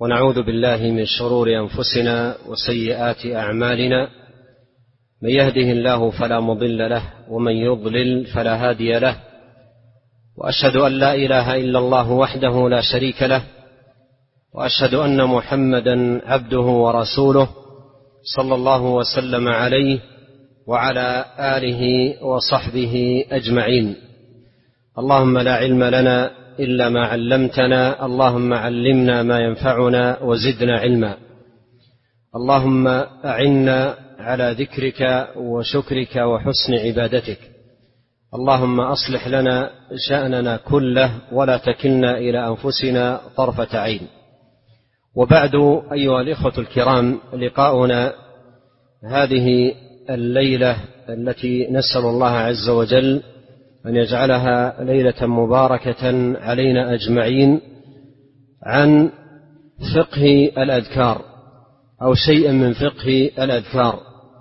ونعوذ بالله من شرور أنفسنا وسيئات أعمالنا، من يهده الله فلا مضل له ومن يضلل فلا هادي له، وأشهد أن لا إله إلا الله وحده لا شريك له، وأشهد أن محمدا عبده ورسوله صلى الله وسلم عليه وعلى آله وصحبه أجمعين. اللهم لا علم لنا إلا ما علمتنا، اللهم علمنا ما ينفعنا وزدنا علما. اللهم أعنا على ذكرك وشكرك وحسن عبادتك. اللهم أصلح لنا شأننا كله ولا تكلنا إلى أنفسنا طرفة عين. وبعد، أيها الإخوة الكرام، لقاؤنا هذه الليلة التي نسأل الله عز وجل أن يجعلها ليلة مباركة علينا أجمعين، عن فقه الأذكار أو شيء من فقه الأذكار.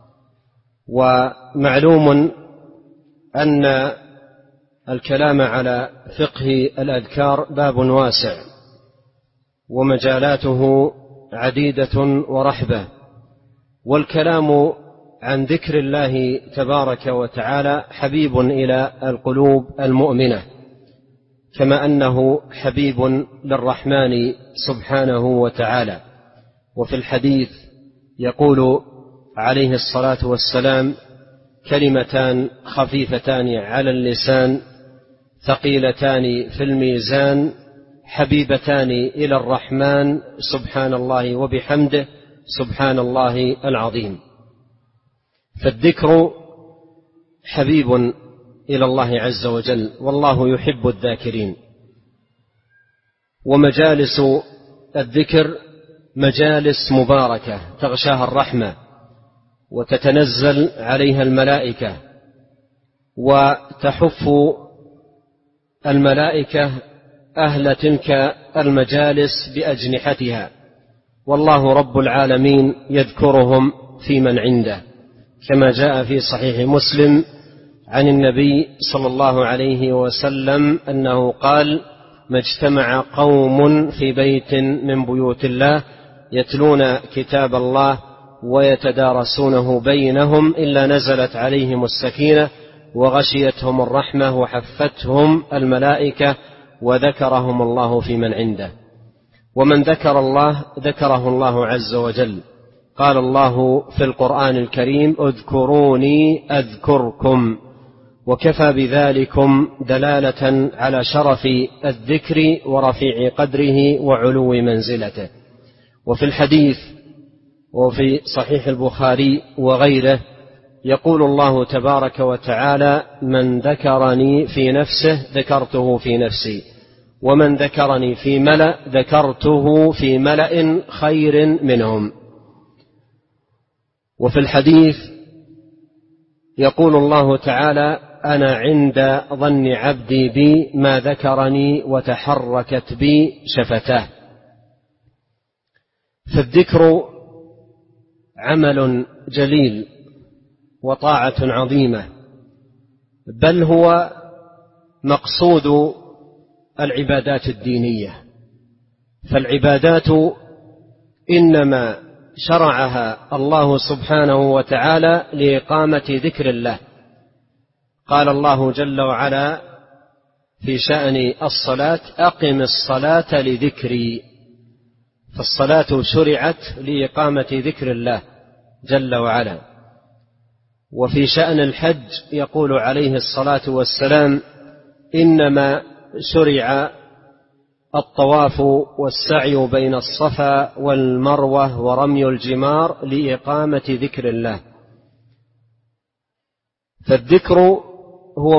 ومعلوم أن الكلام على فقه الأذكار باب واسع ومجالاته عديدة ورحبة، والكلام عن ذكر الله تبارك وتعالى حبيب إلى القلوب المؤمنة، كما أنه حبيب للرحمن سبحانه وتعالى. وفي الحديث يقول عليه الصلاة والسلام: كلمتان خفيفتان على اللسان ثقيلتان في الميزان حبيبتان إلى الرحمن سبحان الله وبحمده سبحان الله العظيم. فالذكر حبيب إلى الله عز وجل، والله يحب الذاكرين. ومجالس الذكر مجالس مباركة تغشاها الرحمة وتتنزل عليها الملائكة، وتحف الملائكة أهل تلك المجالس بأجنحتها، والله رب العالمين يذكرهم في من عنده، كما جاء في صحيح مسلم عن النبي صلى الله عليه وسلم أنه قال: ما اجتمع قوم في بيت من بيوت الله يتلون كتاب الله ويتدارسونه بينهم إلا نزلت عليهم السكينة وغشيتهم الرحمة وحفتهم الملائكة وذكرهم الله في من عنده. ومن ذكر الله ذكره الله عز وجل. قال الله في القرآن الكريم: اذكروني أذكركم، وكفى بذلكم دلالة على شرف الذكر ورفيع قدره وعلو منزلته. وفي الحديث وفي صحيح البخاري وغيره يقول الله تبارك وتعالى: من ذكرني في نفسه ذكرته في نفسي، ومن ذكرني في ملأ ذكرته في ملأ خير منهم. وفي الحديث يقول الله تعالى: أنا عند ظن عبدي بي ما ذكرني وتحركت بي شفتاه. فالذكر عمل جليل وطاعة عظيمة، بل هو مقصود العبادات الدينية. فالعبادات إنما شرعها الله سبحانه وتعالى لإقامة ذكر الله. قال الله جل وعلا في شأن الصلاة: أقم الصلاة لذكري. فالصلاة شرعت لإقامة ذكر الله جل وعلا. وفي شأن الحج يقول عليه الصلاة والسلام: إنما شرع الطواف والسعي بين الصفا والمروة ورمي الجمار لإقامة ذكر الله. فالذكر هو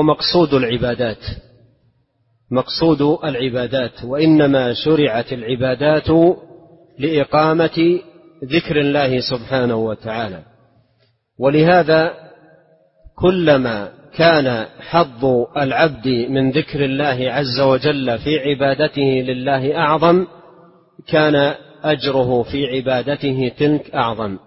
مقصود العبادات، وإنما شرعت العبادات لإقامة ذكر الله سبحانه وتعالى. ولهذا كلما كان حظ العبد من ذكر الله عز وجل في عبادته لله أعظم، كان أجره في عبادته تلك أعظم.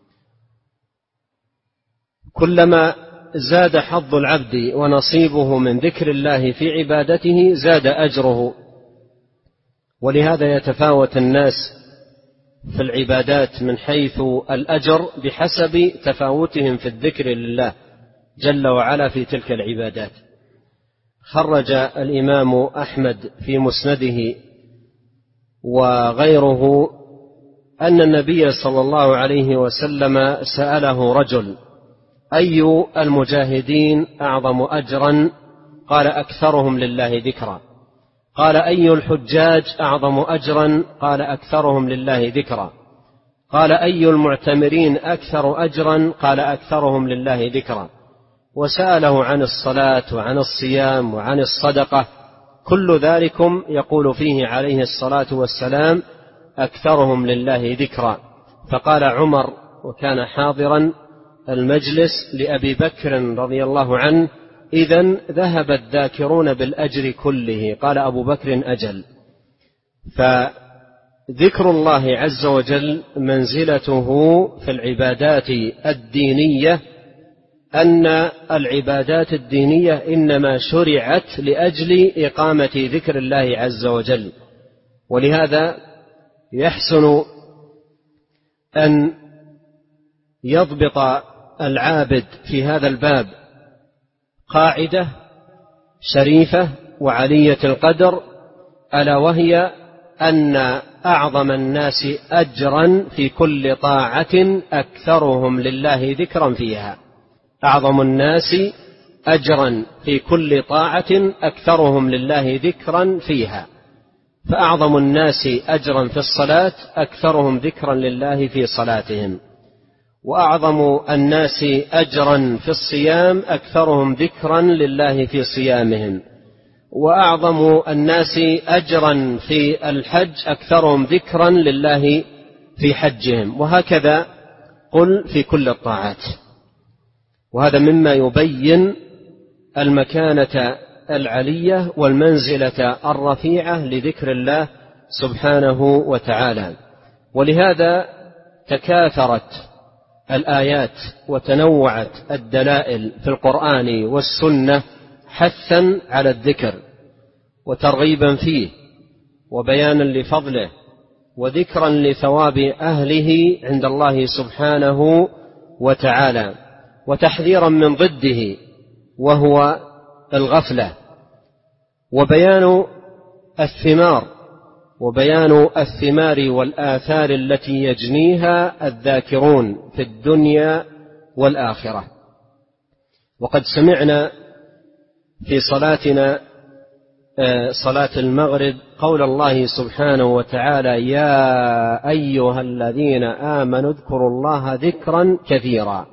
كلما زاد حظ العبد ونصيبه من ذكر الله في عبادته زاد أجره. ولهذا يتفاوت الناس في العبادات من حيث الأجر بحسب تفاوتهم في الذكر لله جل وعلا في تلك العبادات. خرج الإمام أحمد في مسنده وغيره أن النبي صلى الله عليه وسلم سأله رجل: أي المجاهدين أعظم أجرا؟ قال: أكثرهم لله ذكرا. قال: أي الحجاج أعظم أجرا؟ قال: أكثرهم لله ذكرا. قال: أي المعتمرين أكثر أجرا؟ قال: أكثرهم لله ذكرا. وسأله عن الصلاة وعن الصيام وعن الصدقة، كل ذلكم يقول فيه عليه الصلاة والسلام: أكثرهم لله ذكرا. فقال عمر وكان حاضرا المجلس لأبي بكر رضي الله عنه: إذن ذهب الذاكرون بالأجر كله. قال أبو بكر: أجل. فذكر الله عز وجل منزلته في العبادات الدينية أن العبادات الدينية إنما شرعت لأجل إقامة ذكر الله عز وجل، ولهذا يحسن أن يضبط العابد في هذا الباب قاعدة شريفة وعلية القدر، ألا وهي أن أعظم الناس أجرا في كل طاعة أكثرهم لله ذكرا فيها. أعظم الناس أجرا في كل طاعة أكثرهم لله ذكرا فيها. فأعظم الناس أجرا في الصلاة أكثرهم ذكرا لله في صلاتهم، وأعظم الناس أجرا في الصيام أكثرهم ذكرا لله في صيامهم، وأعظم الناس أجرا في الحج أكثرهم ذكرا لله في حجهم، وهكذا قل في كل الطاعات. وهذا مما يبين المكانة العلية والمنزلة الرفيعة لذكر الله سبحانه وتعالى. ولهذا تكاثرت الآيات وتنوعت الدلائل في القرآن والسنة حثا على الذكر وترغيبا فيه وبيانا لفضله وذكرا لثواب أهله عند الله سبحانه وتعالى، وتحذيرا من ضده وهو الغفلة، وبيان الثمار والآثار التي يجنيها الذاكرون في الدنيا والآخرة. وقد سمعنا في صلاتنا صلاة المغرب قول الله سبحانه وتعالى: يا أيها الذين آمنوا اذكروا الله ذكرا كثيرا.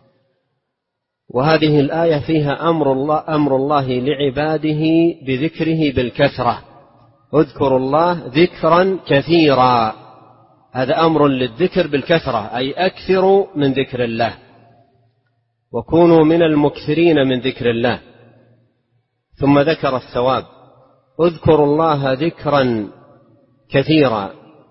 وهذه الآية فيها أمر الله لعباده بذكره بالكثرة. اذكروا الله ذكرا كثيرا، هذا أمر للذكر بالكثرة، أي أكثروا من ذكر الله وكونوا من المكثرين من ذكر الله. ثم ذكر الثواب: اذكروا الله ذكرا كثيرا.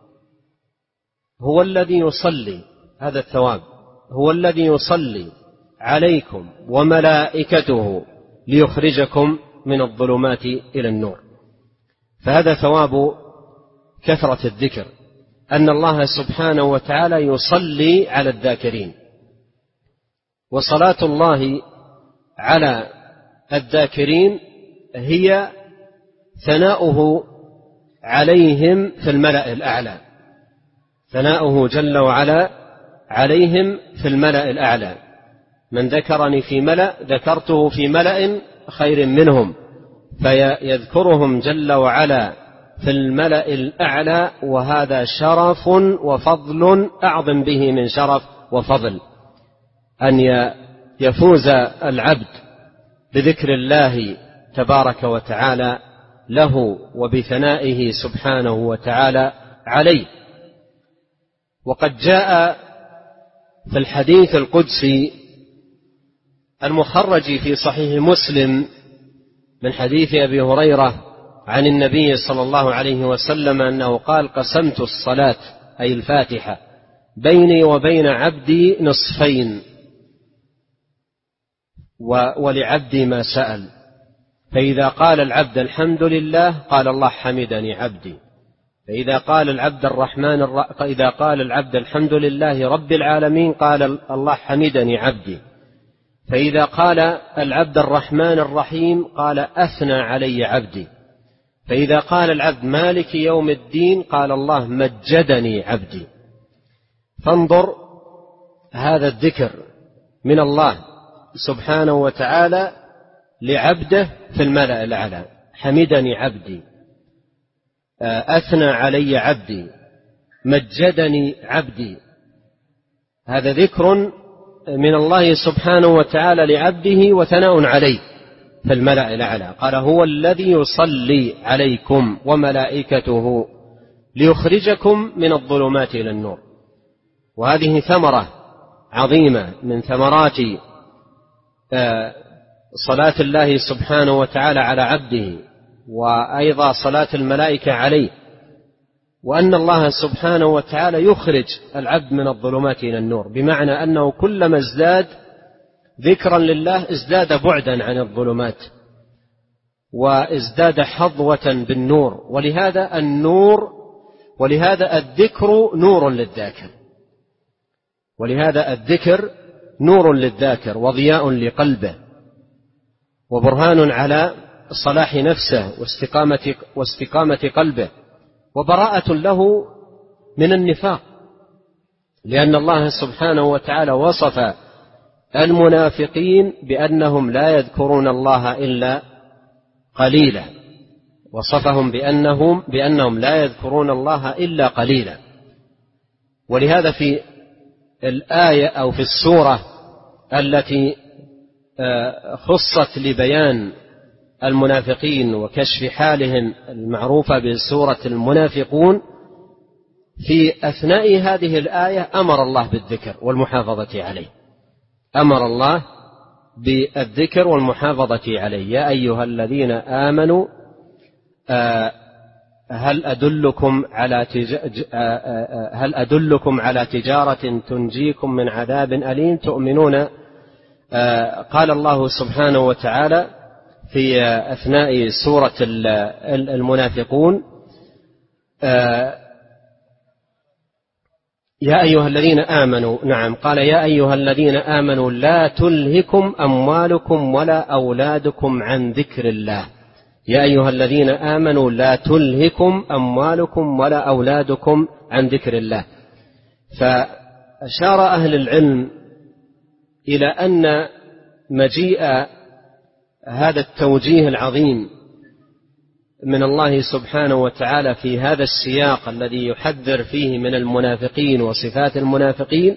هو الذي يصلي، هذا الثواب، هو الذي يصلي عليكم وملائكته ليخرجكم من الظلمات إلى النور. فهذا ثواب كثرة الذكر، أن الله سبحانه وتعالى يصلي على الذاكرين. وصلاة الله على الذاكرين هي ثناؤه عليهم في الملأ الأعلى، ثناؤه جل وعلا عليهم في الملأ الأعلى. من ذكرني في ملأ ذكرته في ملأ خير منهم، فيذكرهم جل وعلا في الملأ الأعلى، وهذا شرف وفضل أعظم به من شرف وفضل أن يفوز العبد بذكر الله تبارك وتعالى له وبثنائه سبحانه وتعالى عليه. وقد جاء في الحديث القدسي المخرج في صحيح مسلم من حديث أبي هريرة عن النبي صلى الله عليه وسلم أنه قال: قسمت الصلاة أي الفاتحة بيني وبين عبدي نصفين، ولعبدي ما سأل، فإذا قال العبد الحمد لله قال الله: حمدني عبدي. إذا قال العبد الحمد لله رب العالمين قال الله حمدني عبدي. فإذا قال العبد الرحمن الرحيم قال أثنى علي عبدي. فإذا قال العبد مالك يوم الدين قال الله مجدني عبدي. فانظر هذا الذكر من الله سبحانه وتعالى لعبده في الملأ الأعلى. حمدني عبدي، أثنى علي عبدي، مجدني عبدي. هذا ذكر من الله سبحانه وتعالى لعبده وثناء عليه في الملأ الأعلى. قال هو الذي يصلي عليكم وملائكته ليخرجكم من الظلمات إلى النور. وهذه ثمرة عظيمة من ثمرات صلاة الله سبحانه وتعالى على عبده، وأيضا صلاة الملائكة عليه، وأن الله سبحانه وتعالى يخرج العبد من الظلمات إلى النور، بمعنى أنه كلما ازداد ذكرا لله ازداد بعدا عن الظلمات وازداد حظوة بالنور. ولهذا الذكر نور للذاكر، ولهذا الذكر نور للذاكر وضياء لقلبه وبرهان على صلاح نفسه واستقامة قلبه وبراءة له من النفاق، لأن الله سبحانه وتعالى وصف المنافقين بأنهم لا يذكرون الله إلا قليلا، وصفهم بأنهم لا يذكرون الله إلا قليلا. ولهذا في الآية أو في السورة التي خصت لبيان المنافقين وكشف حالهم المعروفة بسورة المنافقون، في أثناء هذه الآية أمر الله بالذكر والمحافظة عليه. أمر الله بالذكر والمحافظة عليه. يا أيها الذين آمنوا هل أدلكم على تجارة تنجيكم من عذاب أليم تؤمنون. قال الله سبحانه وتعالى في أثناء سورة المنافقون يا أيها الذين آمنوا، نعم قال يا أيها الذين آمنوا لا تلهكم أموالكم ولا أولادكم عن ذكر الله. يا أيها الذين آمنوا لا تلهكم أموالكم ولا أولادكم عن ذكر الله. فأشار أهل العلم إلى أن مجيء هذا التوجيه العظيم من الله سبحانه وتعالى في هذا السياق الذي يحذر فيه من المنافقين وصفات المنافقين،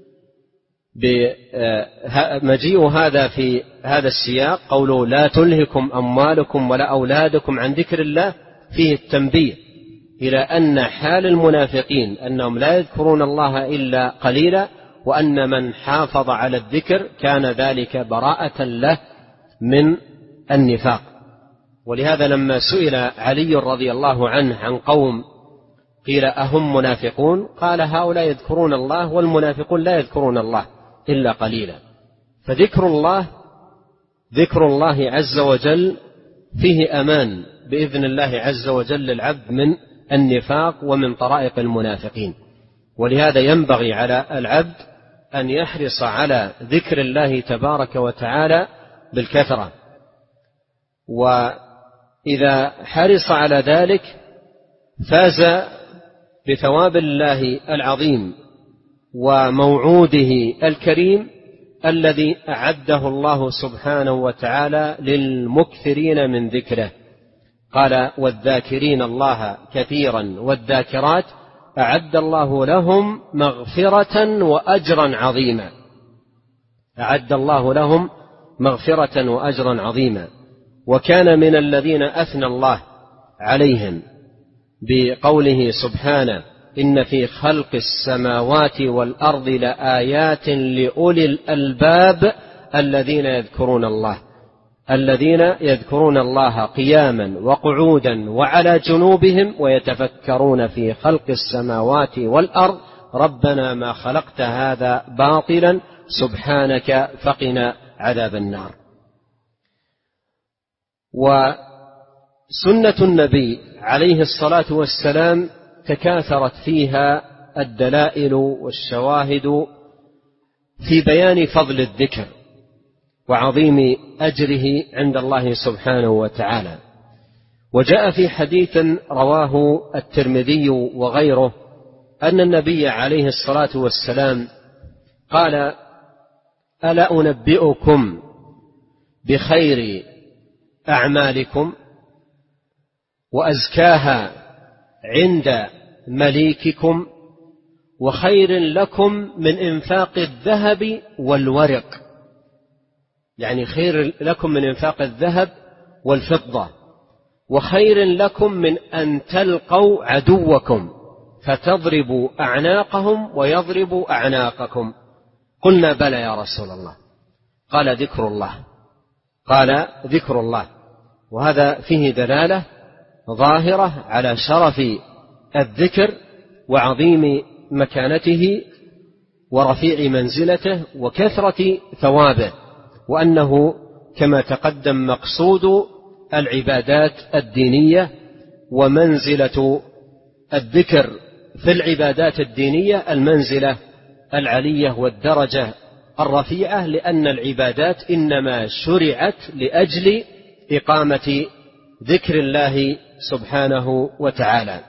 مجيء هذا في هذا السياق قوله لا تلهكم أموالكم ولا أولادكم عن ذكر الله، فيه التنبيه إلى أن حال المنافقين أنهم لا يذكرون الله إلا قليلا، وأن من حافظ على الذكر كان ذلك براءة له من النفاق. ولهذا لما سئل علي رضي الله عنه عن قوم قيل أهم منافقون، قال هؤلاء يذكرون الله والمنافقون لا يذكرون الله إلا قليلا. فذكر الله عز وجل فيه أمان بإذن الله عز وجل للعبد من النفاق ومن طرائق المنافقين. ولهذا ينبغي على العبد أن يحرص على ذكر الله تبارك وتعالى بالكثرة، وإذا حرص على ذلك فاز بثواب الله العظيم وموعوده الكريم الذي أعده الله سبحانه وتعالى للمكثرين من ذكره. قال والذاكرين الله كثيرا والذاكرات أعد الله لهم مغفرة وأجرا عظيما. أعد الله لهم مغفرة وأجرا عظيما. وكان من الذين أثنى الله عليهم بقوله سبحانه إن في خلق السماوات والأرض لآيات لأولي الألباب الذين يذكرون الله قياما وقعودا وعلى جنوبهم ويتفكرون في خلق السماوات والأرض ربنا ما خلقت هذا باطلا سبحانك فقنا عذاب النار. وسنة النبي عليه الصلاة والسلام تكاثرت فيها الدلائل والشواهد في بيان فضل الذكر وعظيم أجره عند الله سبحانه وتعالى. وجاء في حديث رواه الترمذي وغيره أن النبي عليه الصلاة والسلام قال: ألا أنبئكم بخير أعمالكم وأزكاها عند مليككم وخير لكم من إنفاق الذهب والورق، يعني خير لكم من إنفاق الذهب والفضة، وخير لكم من أن تلقوا عدوكم فتضربوا أعناقهم ويضربوا أعناقكم. قلنا: بلى يا رسول الله. قال: ذكر الله. قال: ذكر الله. وهذا فيه دلالة ظاهرة على شرف الذكر وعظيم مكانته ورفيع منزلته وكثرة ثوابه، وأنه كما تقدم مقصود العبادات الدينية، ومنزلة الذكر في العبادات الدينية المنزلة العلية والدرجة الرفيعة، لأن العبادات إنما شرعت لأجل إقامة ذكر الله سبحانه وتعالى.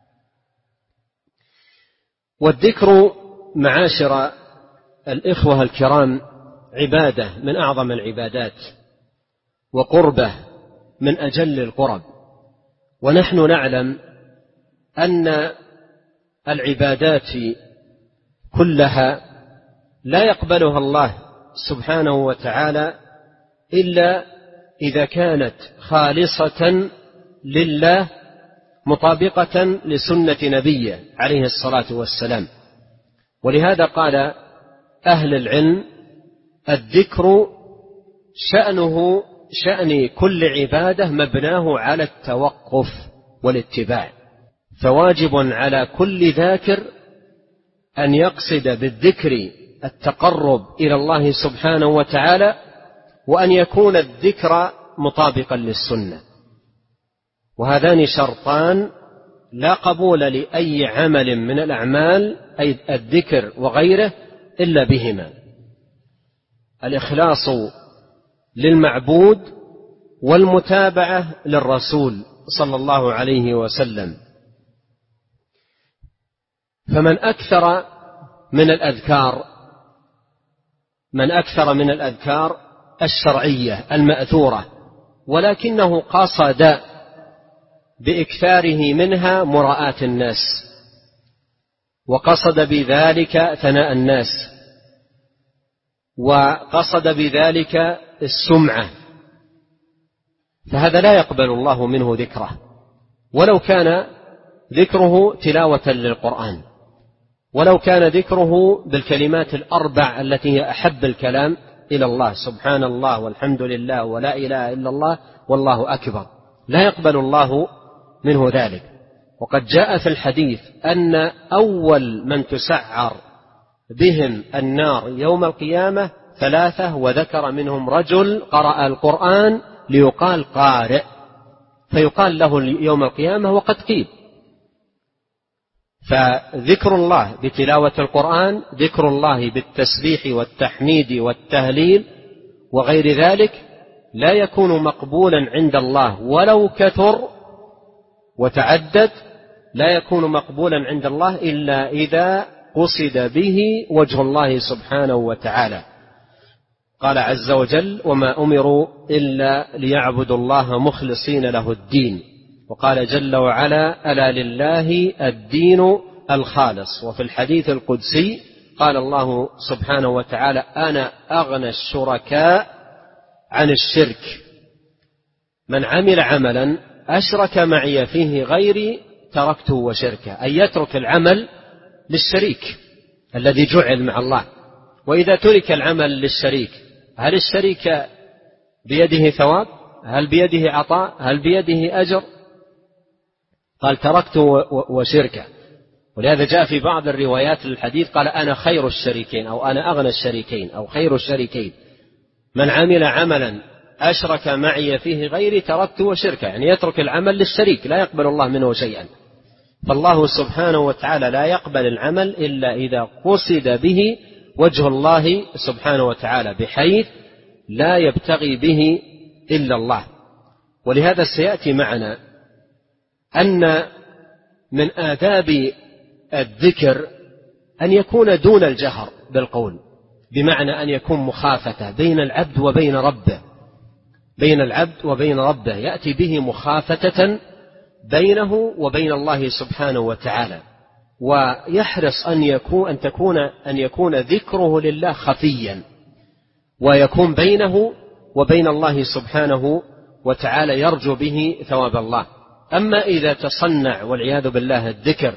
والذكر معاشر الإخوة الكرام عبادة من أعظم العبادات وقربة من أجل القرب، ونحن نعلم أن العبادات كلها لا يقبلها الله سبحانه وتعالى إلا إذا كانت خالصة لله مطابقة لسنة نبيه عليه الصلاة والسلام. ولهذا قال أهل العلم: الذكر شأنه شأن كل عبادة مبناه على التوقف والاتباع، فواجب على كل ذاكر أن يقصد بالذكر التقرب إلى الله سبحانه وتعالى، وأن يكون الذكر مطابقا للسنة، وهذان شرطان لا قبول لأي عمل من الأعمال أي الذكر وغيره إلا بهما: الإخلاص للمعبود والمتابعة للرسول صلى الله عليه وسلم. فمن أكثر من الأذكار الشرعية المأثورة ولكنه قصد بإكثاره منها مراءة الناس، وقصد بذلك ثناء الناس، وقصد بذلك السمعة، فهذا لا يقبل الله منه ذكره، ولو كان ذكره تلاوة للقرآن، ولو كان ذكره بالكلمات الأربع التي هي أحب الكلام إلى الله: سبحان الله والحمد لله ولا إله إلا الله والله أكبر، لا يقبل الله منه ذلك. وقد جاء في الحديث أن أول من تسعر بهم النار يوم القيامة 3، وذكر منهم رجل قرأ القرآن ليقال قارئ، فيقال له يوم القيامة وقد قيل. فذكر الله بتلاوة القرآن، ذكر الله بالتسبيح والتحميد والتهليل وغير ذلك، لا يكون مقبولا عند الله ولو كثر وتعدد، لا يكون مقبولا عند الله إلا إذا قصد به وجه الله سبحانه وتعالى. قال عز وجل: وما أمروا إلا ليعبدوا الله مخلصين له الدين. وقال جل وعلا: ألا لله الدين الخالص. وفي الحديث القدسي قال الله سبحانه وتعالى: أنا أغنى الشركاء عن الشرك، من عمل عملا أشرك معي فيه غيري تركته وشركه، أي يترك العمل للشريك الذي جعل مع الله. وإذا ترك العمل للشريك، هل الشريك بيده ثواب؟ هل بيده عطاء؟ هل بيده أجر؟ قال: تركته وشركه. ولهذا جاء في بعض الروايات للحديث قال: أنا خير الشريكين، أو أنا أغنى الشريكين، أو خير الشريكين، من عمل عملا أشرك معي فيه غيري تركته وشركه، يعني يترك العمل للشريك، لا يقبل الله منه شيئا. فالله سبحانه وتعالى لا يقبل العمل إلا إذا قصد به وجه الله سبحانه وتعالى، بحيث لا يبتغي به إلا الله. ولهذا سيأتي معنا أن من آداب الذكر أن يكون دون الجهر بالقول، بمعنى أن يكون مخافة بين العبد وبين ربه، بين العبد وبين ربه، يأتي به مخافة بينه وبين الله سبحانه وتعالى، ويحرص أن يكون ذكره لله خفيا، ويكون بينه وبين الله سبحانه وتعالى يرجو به ثواب الله. أما إذا تصنع والعياذ بالله الذكر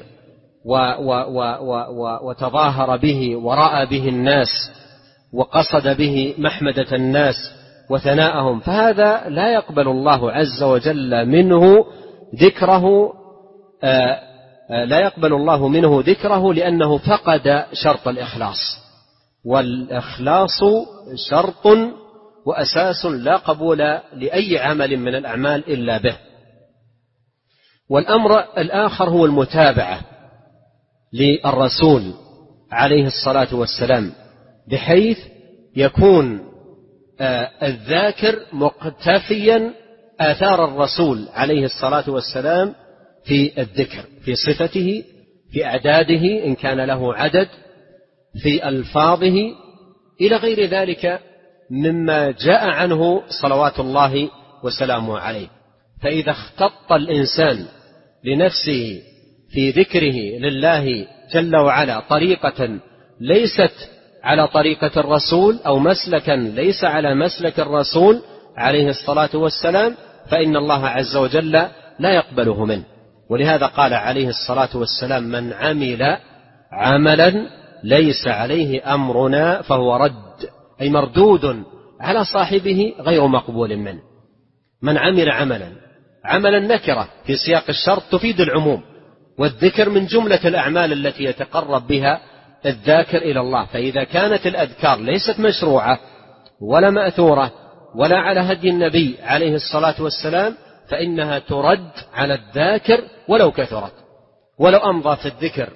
وتظاهر به ورأى به الناس وقصد به محمدة الناس وثناءهم، فهذا لا يقبل الله عز وجل منه ذكره، لا يقبل الله منه ذكره، لأنه فقد شرط الإخلاص، والإخلاص شرط وأساس لا قبول لأي عمل من الأعمال إلا به. والأمر الآخر هو المتابعة للرسول عليه الصلاة والسلام، بحيث يكون الذاكر مقتفيا آثار الرسول عليه الصلاة والسلام في الذكر، في صفته، في أعداده إن كان له عدد، في ألفاظه، إلى غير ذلك مما جاء عنه صلوات الله وسلامه عليه. فإذا اختط الإنسان لنفسه في ذكره لله جل وعلا طريقة ليست على طريقة الرسول، أو مسلكا ليس على مسلك الرسول عليه الصلاة والسلام، فإن الله عز وجل لا يقبله منه. ولهذا قال عليه الصلاة والسلام: من عمل عملا ليس عليه أمرنا فهو رد، أي مردود على صاحبه غير مقبول منه. من عمل عملا نكرة في سياق الشرط تفيد العموم، والذكر من جملة الأعمال التي يتقرب بها الذاكر إلى الله. فإذا كانت الأذكار ليست مشروعة ولا مأثورة ولا على هدي النبي عليه الصلاة والسلام، فإنها ترد على الذاكر ولو كثرت، ولو أمضى في الذكر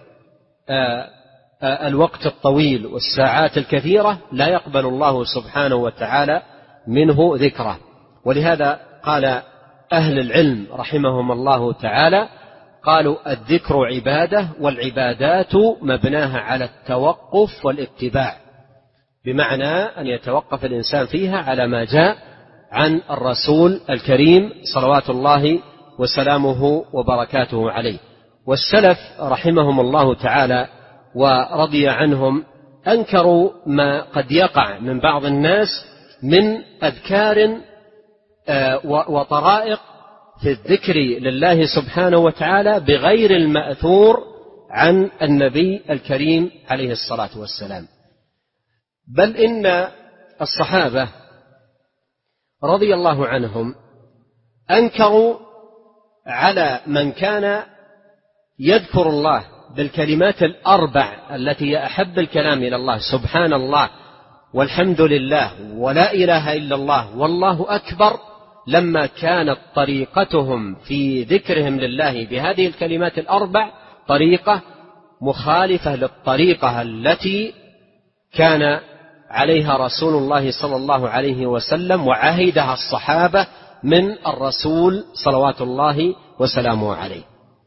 الوقت الطويل والساعات الكثيرة، لا يقبل الله سبحانه وتعالى منه ذكره. ولهذا قال أهل العلم رحمهم الله تعالى، قالوا: الذكر عبادة، والعبادات مبناها على التوقف والاتباع، بمعنى أن يتوقف الإنسان فيها على ما جاء عن الرسول الكريم صلوات الله وسلامه وبركاته عليه. والسلف رحمهم الله تعالى ورضي عنهم أنكروا ما قد يقع من بعض الناس من أذكار وطرائق في الذكر لله سبحانه وتعالى بغير المأثور عن النبي الكريم عليه الصلاة والسلام. بل إن الصحابة رضي الله عنهم أنكروا على من كان يذكر الله بالكلمات الأربع التي هي أحب الكلام إلى الله: سبحان الله والحمد لله ولا إله إلا الله والله أكبر، لما كانت طريقتهم في ذكرهم لله بهذه الكلمات الأربع طريقة مخالفة للطريقة التي كان عليها رسول الله صلى الله عليه وسلم وعهدها الصحابة من الرسول صلوات الله وسلامه عليه.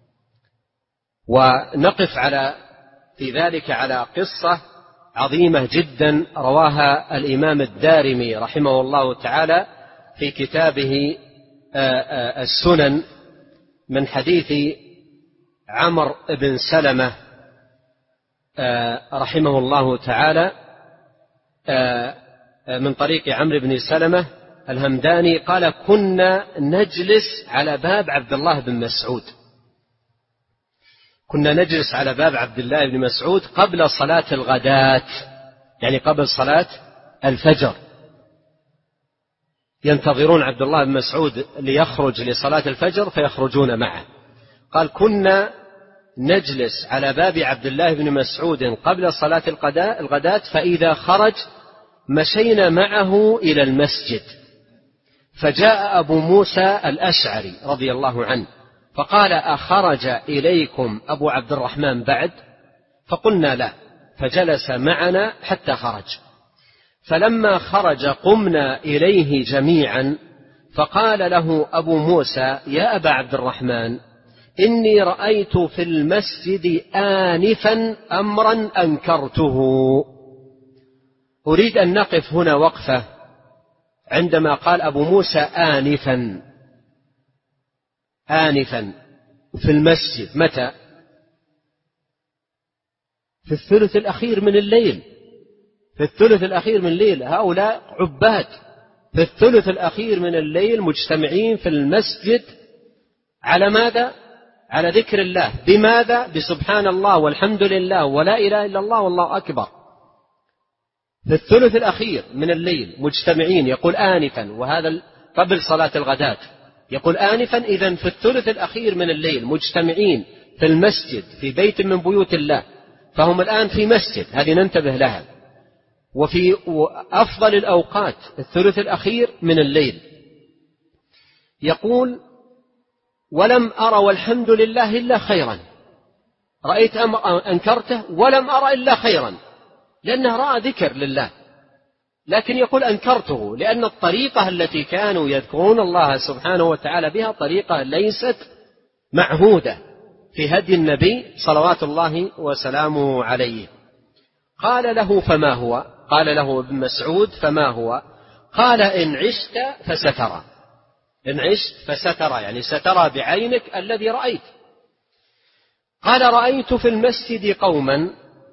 ونقف في ذلك على قصة عظيمة جدا رواها الإمام الدارمي رحمه الله تعالى في كتابه السنن من حديث عمرو بن سلمة رحمه الله تعالى من طريق عمرو بن سلمة الهمداني قال: كنا نجلس على باب عبد الله بن مسعود، كنا نجلس على باب عبد الله بن مسعود قبل صلاة الغداة، يعني قبل صلاة الفجر، ينتظرون عبد الله بن مسعود ليخرج لصلاة الفجر فيخرجون معه. قال: كنا نجلس على باب عبد الله بن مسعود قبل صلاة الغداة، فإذا خرج مشينا معه إلى المسجد، فجاء أبو موسى الأشعري رضي الله عنه فقال: أخرج إليكم أبو عبد الرحمن بعد؟ فقلنا: لا. فجلس معنا حتى خرج. فلما خرج قمنا إليه جميعا، فقال له أبو موسى: يا أبا عبد الرحمن، إني رأيت في المسجد آنفا أمرا أنكرته. أريد أن نقف هنا وقفة عندما قال أبو موسى آنفا. آنفا في المسجد متى؟ في الثلث الأخير من الليل. في الثلث الأخير من الليل. هؤلاء عباد في الثلث الأخير من الليل مجتمعين في المسجد على ماذا؟ على ذكر الله. بماذا؟ بسبحان الله والحمد لله ولا إله إلا الله والله أكبر. في الثلث الأخير من الليل مجتمعين. يقول آنفا، وهذا قبل صلاة الغداة. يقول آنفا، إذن في الثلث الأخير من الليل مجتمعين في المسجد في بيت من بيوت الله، فهم الآن في مسجد، هذه ننتبه لها. وفي أفضل الأوقات الثلث الأخير من الليل. يقول: ولم أرى والحمد لله إلا خيرا. رأيت أنكرته ولم أرى إلا خيرا، لأنه رأى ذكر لله. لكن يقول أنكرته لأن الطريقة التي كانوا يذكرون الله سبحانه وتعالى بها طريقة ليست معهودة في هدي النبي صلوات الله وسلامه عليه. قال له: فما هو؟ قال له ابن مسعود: فما هو؟ قال: إن عشت فسترى. إن عشت فسترى، يعني سترى بعينك الذي رأيت. قال: رأيت في المسجد قوما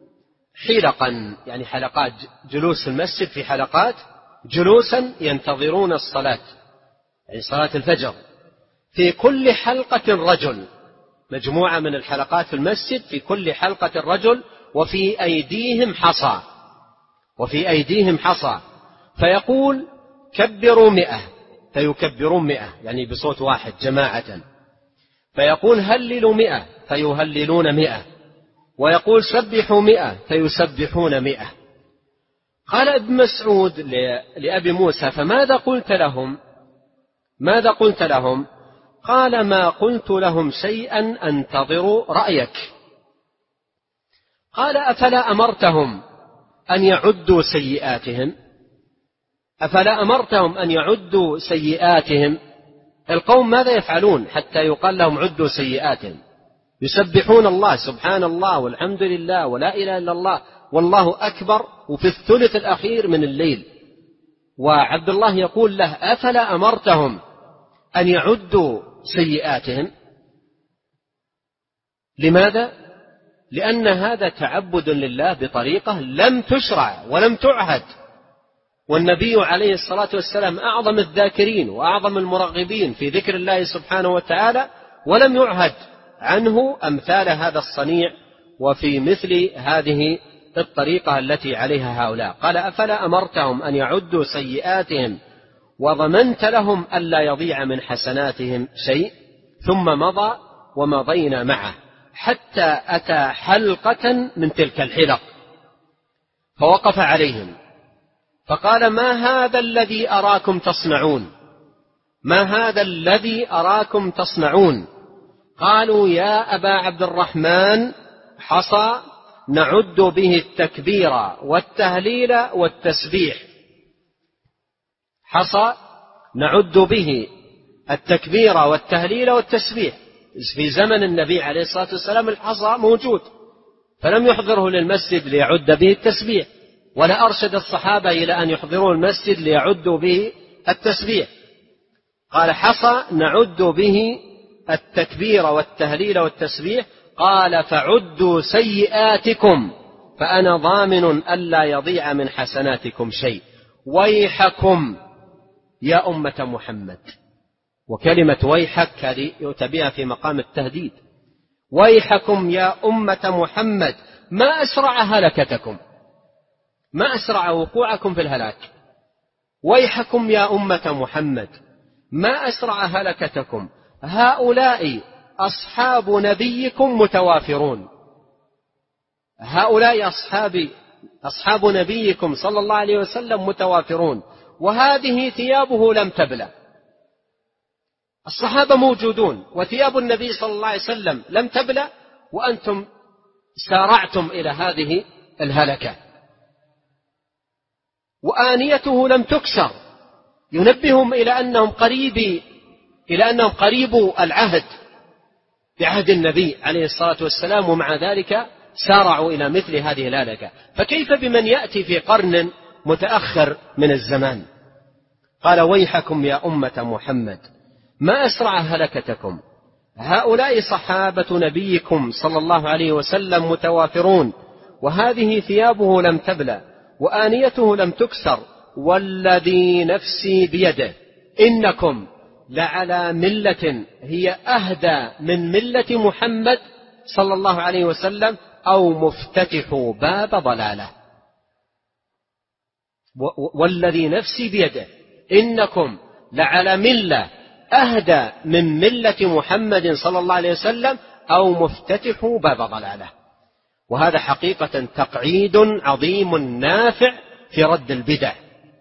حلقا، يعني حلقات، جلوس المسجد في حلقات، جلوسا ينتظرون الصلاة، يعني صلاة الفجر. في كل حلقة رجل، مجموعة من الحلقات في المسجد، في كل حلقة رجل، وفي أيديهم حصى، وفي أيديهم حصى. فيقول: كبروا 100، فيكبرون 100، يعني بصوت واحد جماعة. فيقول: هللوا 100، فيهللون 100. ويقول: سبحوا 100، فيسبحون 100. قال ابن مسعود لأبي موسى: فماذا قلت لهم؟ ماذا قلت لهم؟ قال: ما قلت لهم شيئا أنتظر رأيك. قال: أفلا أمرتهم أن يعدوا سيئاتهم؟ أفلا أمرتهم أن يعدوا سيئاتهم؟ القوم ماذا يفعلون حتى يقال لهم عدوا سيئاتهم؟ يسبحون الله، سبحان الله والحمد لله ولا إله إلا الله والله أكبر، وفي الثلث الأخير من الليل. وعبد الله يقول له: أفلا أمرتهم أن يعدوا سيئاتهم؟ لماذا؟ لأن هذا تعبد لله بطريقة لم تشرع ولم تعهد. والنبي عليه الصلاة والسلام أعظم الذاكرين وأعظم المرغبين في ذكر الله سبحانه وتعالى، ولم يعهد عنه أمثال هذا الصنيع وفي مثل هذه الطريقة التي عليها هؤلاء. قال: أفلا أمرتهم أن يعدوا سيئاتهم وضمنت لهم ألا يضيع من حسناتهم شيء؟ ثم مضى ومضينا معه حتى أتى حلقة من تلك الحلق، فوقف عليهم فقال: ما هذا الذي أراكم تصنعون؟ ما هذا الذي أراكم تصنعون؟ قالوا: يا أبا عبد الرحمن، حصى نعد به التكبير والتهليل والتسبيح. حصى نعد به التكبير والتهليل والتسبيح. في زمن النبي عليه الصلاة والسلام الحصى موجود، فلم يحضره للمسجد ليعد به التسبيح، ولا أرشد الصحابة إلى أن يحضروا المسجد ليعدوا به التسبيح. قال: حصى نعد به التكبير والتهليل والتسبيح. قال: فعدوا سيئاتكم فأنا ضامن ألا يضيع من حسناتكم شيء. ويحكم يا أمة محمد. وكلمة ويحك هذه يؤتى بها في مقام التهديد. ويحكم يا أمة محمد، ما أسرع هلكتكم، ما أسرع وقوعكم في الهلاك. ويحكم يا أمة محمد، ما أسرع هلكتكم. هؤلاء أصحاب نبيكم متوافرون. هؤلاء أصحاب نبيكم صلى الله عليه وسلم متوافرون، وهذه ثيابه لم تبلى. الصحابة موجودون وثياب النبي صلى الله عليه وسلم لم تبلى وأنتم سارعتم إلى هذه الهلكة، وآنيته لم تكسر، ينبههم إلى أنهم قريبو العهد بعهد النبي عليه الصلاة والسلام، ومع ذلك سارعوا إلى مثل هذه الهلكة، فكيف بمن يأتي في قرن متأخر من الزمان؟ قال: ويحكم يا أمة محمد ما أسرع هلكتكم، هؤلاء صحابة نبيكم صلى الله عليه وسلم متوافرون، وهذه ثيابه لم تبلى وآنيته لم تكسر، والذي نفسي بيده إنكم لعلى ملة هي أهدى من ملة محمد صلى الله عليه وسلم، أو مفتتح باب ضلالة. والذي نفسي بيده إنكم لعلى ملة أهدى من ملة محمد صلى الله عليه وسلم، أو مفتتح باب ضلالة. وهذا حقيقة تقعيد عظيم نافع في رد البدع.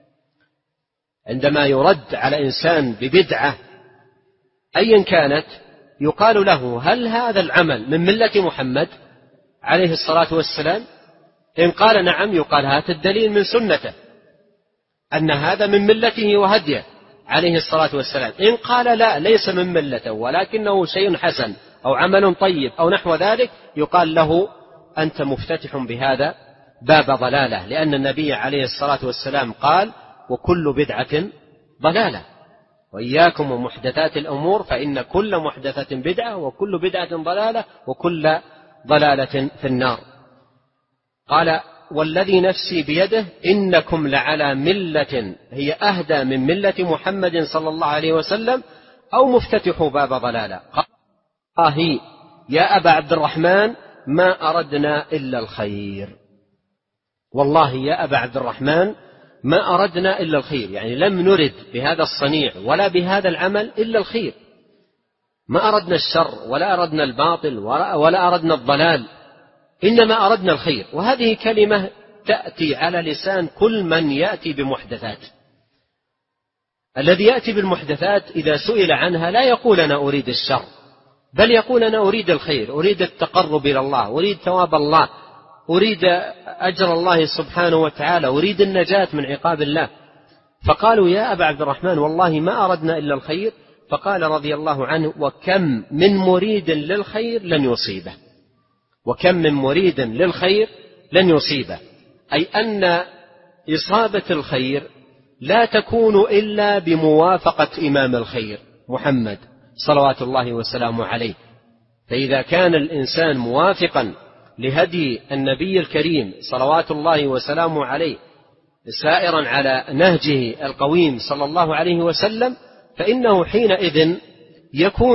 عندما يرد على إنسان ببدعة أيا كانت يقال له: هل هذا العمل من ملة محمد عليه الصلاة والسلام؟ إن قال نعم يقال: هات الدليل من سنته أن هذا من ملته وهديه عليه الصلاة والسلام. إن قال لا، ليس من ملته ولكنه شيء حسن أو عمل طيب أو نحو ذلك، يقال له: أنت مفتتح بهذا باب ضلالة، لأن النبي عليه الصلاة والسلام قال: وكل بدعة ضلالة، وإياكم ومحدثات الأمور فإن كل محدثة بدعة، وكل بدعة ضلالة، وكل ضلالة في النار. قال: والذي نفسي بيده إنكم لعلى ملة هي أهدى من ملة محمد صلى الله عليه وسلم، أو مفتتح باب ضلالة. قال: يا أبا عبد الرحمن ما أردنا إلا الخير. والله يا أبا عبد الرحمن ما أردنا إلا الخير، يعني لم نرد بهذا الصنيع ولا بهذا العمل إلا الخير، ما أردنا الشر ولا أردنا الباطل ولا أردنا الضلال، إنما أردنا الخير. وهذه كلمة تأتي على لسان كل من يأتي بمحدثات. الذي يأتي بالمحدثات إذا سئل عنها لا يقول أنا أريد الشر، بل يقول أنا أريد الخير، أريد التقرب إلى الله، أريد ثواب الله، أريد أجر الله سبحانه وتعالى، أريد النجاة من عقاب الله. فقالوا: يا أبا عبد الرحمن والله ما أردنا إلا الخير. فقال رضي الله عنه: وكم من مريد للخير لن يصيبه، وكم من مريد للخير لن يصيبه، أي أن إصابة الخير لا تكون إلا بموافقة إمام الخير محمد صلوات الله وسلامه عليه. فإذا كان الإنسان موافقا لهدي النبي الكريم صلوات الله وسلامه عليه، سائرا على نهجه القويم صلى الله عليه وسلم، فإنه حينئذ يكون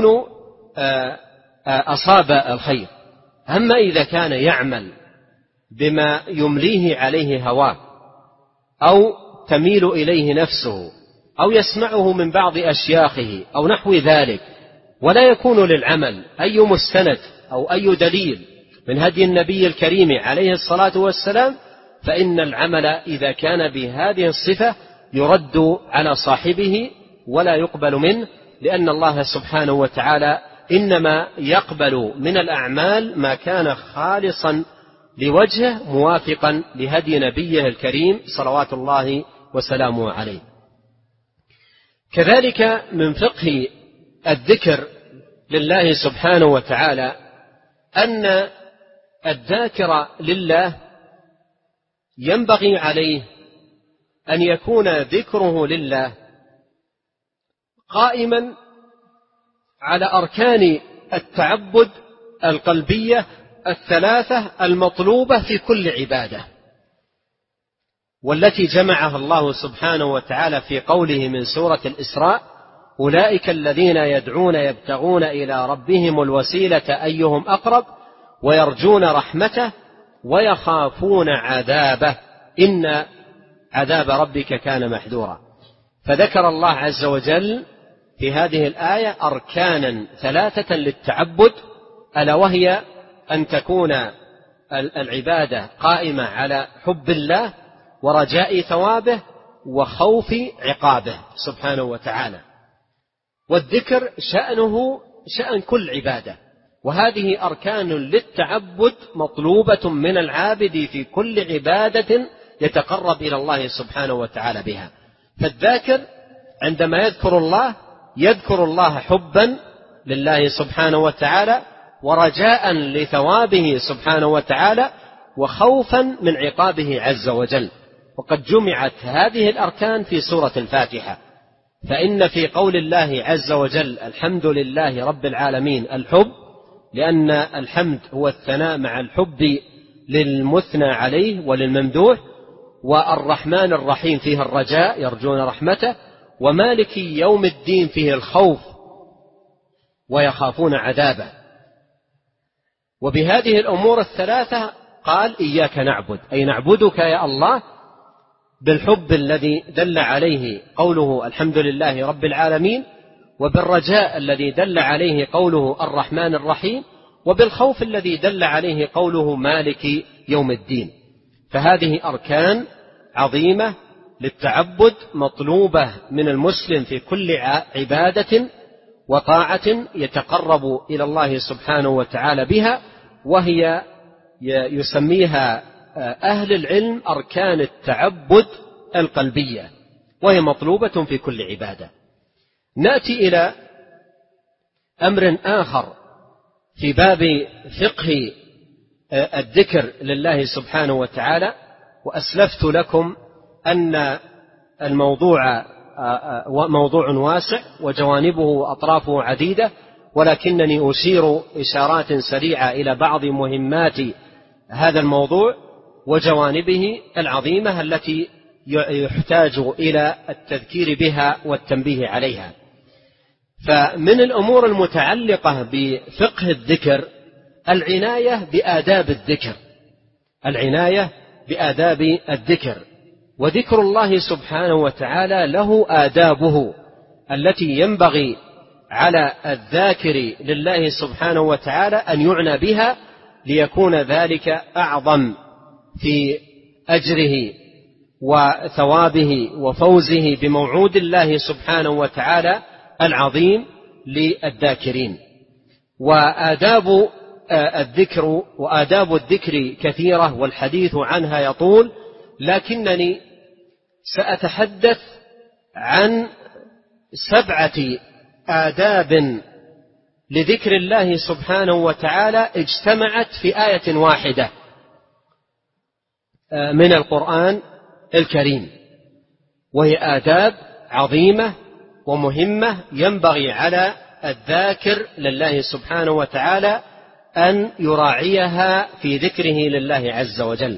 أصاب الخير. أما إذا كان يعمل بما يمليه عليه هواه أو تميل إليه نفسه أو يسمعه من بعض أشياخه أو نحو ذلك، ولا يكون للعمل أي مستند أو أي دليل من هدي النبي الكريم عليه الصلاة والسلام، فإن العمل إذا كان بهذه الصفة يرد على صاحبه ولا يقبل منه، لأن الله سبحانه وتعالى إنما يقبل من الأعمال ما كان خالصا لوجهه موافقا لهدي نبيه الكريم صلوات الله وسلامه عليه. كذلك من فقه الذكر لله سبحانه وتعالى أن الذاكر لله ينبغي عليه أن يكون ذكره لله قائما على أركان التعبد القلبية الثلاثة المطلوبة في كل عبادة، والتي جمعها الله سبحانه وتعالى في قوله من سورة الإسراء: أولئك الذين يدعون يبتغون إلى ربهم الوسيلة أيهم أقرب ويرجون رحمته ويخافون عذابه إن عذاب ربك كان محذورا. فذكر الله عز وجل في هذه الآية أركانا ثلاثة للتعبد، ألا وهي أن تكون العبادة قائمة على حب الله ورجاء ثوابه وخوف عقابه سبحانه وتعالى. والذكر شأنه شأن كل عبادة، وهذه أركان للتعبد مطلوبة من العابد في كل عبادة يتقرب إلى الله سبحانه وتعالى بها. فالذاكر عندما يذكر الله حبا لله سبحانه وتعالى، ورجاء لثوابه سبحانه وتعالى، وخوفا من عقابه عز وجل. وقد جمعت هذه الأركان في سورة الفاتحة، فإن في قول الله عز وجل الحمد لله رب العالمين الحب، لأن الحمد هو الثناء مع الحب للمثنى عليه وللممدوح، والرحمن الرحيم فيه الرجاء يرجون رحمته، ومالك يوم الدين فيه الخوف ويخافون عذابه. وبهذه الأمور الثلاثة قال إياك نعبد، أي نعبدك يا الله بالحب الذي دل عليه قوله الحمد لله رب العالمين، وبالرجاء الذي دل عليه قوله الرحمن الرحيم، وبالخوف الذي دل عليه قوله مالك يوم الدين. فهذه أركان عظيمة للتعبد مطلوبة من المسلم في كل عبادة وطاعة يتقرب إلى الله سبحانه وتعالى بها، وهي يسميها أهل العلم أركان التعبد القلبية، وهي مطلوبة في كل عبادة. نأتي إلى أمر آخر في باب فقه الذكر لله سبحانه وتعالى، وأسلفت لكم أن الموضوع موضوع واسع وجوانبه وأطرافه عديدة، ولكنني أشير إشارات سريعة إلى بعض مهمات هذا الموضوع وجوانبه العظيمة التي يحتاج إلى التذكير بها والتنبيه عليها. فمن الأمور المتعلقة بفقه الذكر العناية بآداب الذكر، وذكر الله سبحانه وتعالى له آدابه التي ينبغي على الذاكر لله سبحانه وتعالى أن يعنى بها، ليكون ذلك أعظم في أجره وثوابه وفوزه بموعود الله سبحانه وتعالى العظيم للذاكرين. وآداب الذكر كثيرة والحديث عنها يطول، لكنني سأتحدث عن 7 آداب لذكر الله سبحانه وتعالى اجتمعت في آية واحدة من القرآن الكريم، وهي آداب عظيمة ومهمة ينبغي على الذاكر لله سبحانه وتعالى أن يراعيها في ذكره لله عز وجل.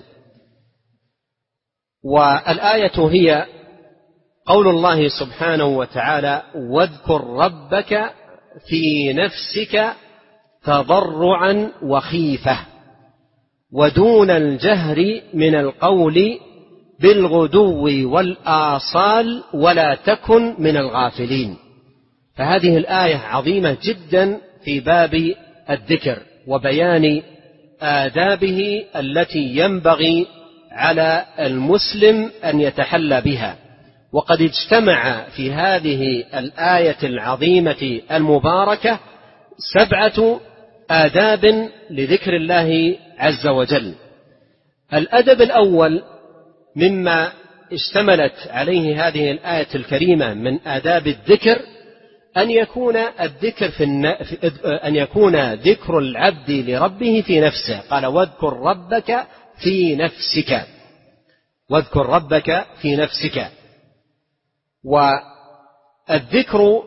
والآية هي قول الله سبحانه وتعالى: واذكر ربك في نفسك تضرعا وخيفة ودون الجهر من القول بالغدو والآصال ولا تكن من الغافلين. فهذه الآية عظيمة جدا في باب الذكر وبيان آدابه التي ينبغي على المسلم أن يتحلى بها. وقد اجتمع في هذه الآية العظيمة المباركة 7 آداب لذكر الله عز وجل. الأدب الأول مما اشتملت عليه هذه الآية الكريمة من آداب الذكر أن يكون ذكر العبد لربه في نفسه. قال: واذكر ربك في نفسك، واذكر ربك في نفسك. والذكر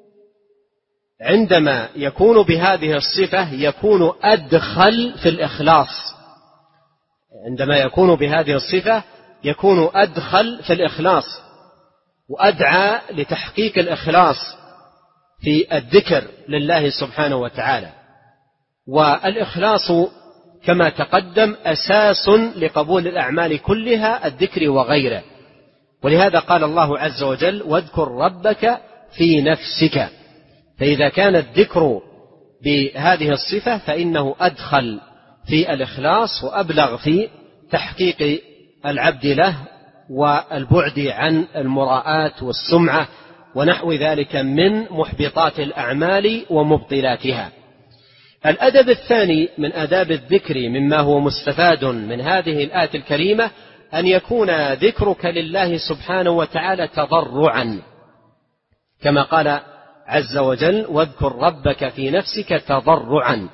عندما يكون بهذه الصفة يكون أدخل في الإخلاص، عندما يكون بهذه الصفة يكون أدخل في الإخلاص وأدعى لتحقيق الإخلاص في الذكر لله سبحانه وتعالى. والإخلاص كما تقدم أساس لقبول الأعمال كلها، الذكر وغيره. ولهذا قال الله عز وجل: واذكر ربك في نفسك. فإذا كان الذكر بهذه الصفة فإنه أدخل في الإخلاص وأبلغ في تحقيق العبد له والبعد عن المراءات والسمعة ونحو ذلك من محبطات الأعمال ومبطلاتها. الأدب الثاني من آداب الذكر مما هو مستفاد من هذه الآية الكريمة أن يكون ذكرك لله سبحانه وتعالى تضرعا، كما قال عز وجل: واذكر ربك في نفسك تضرعا.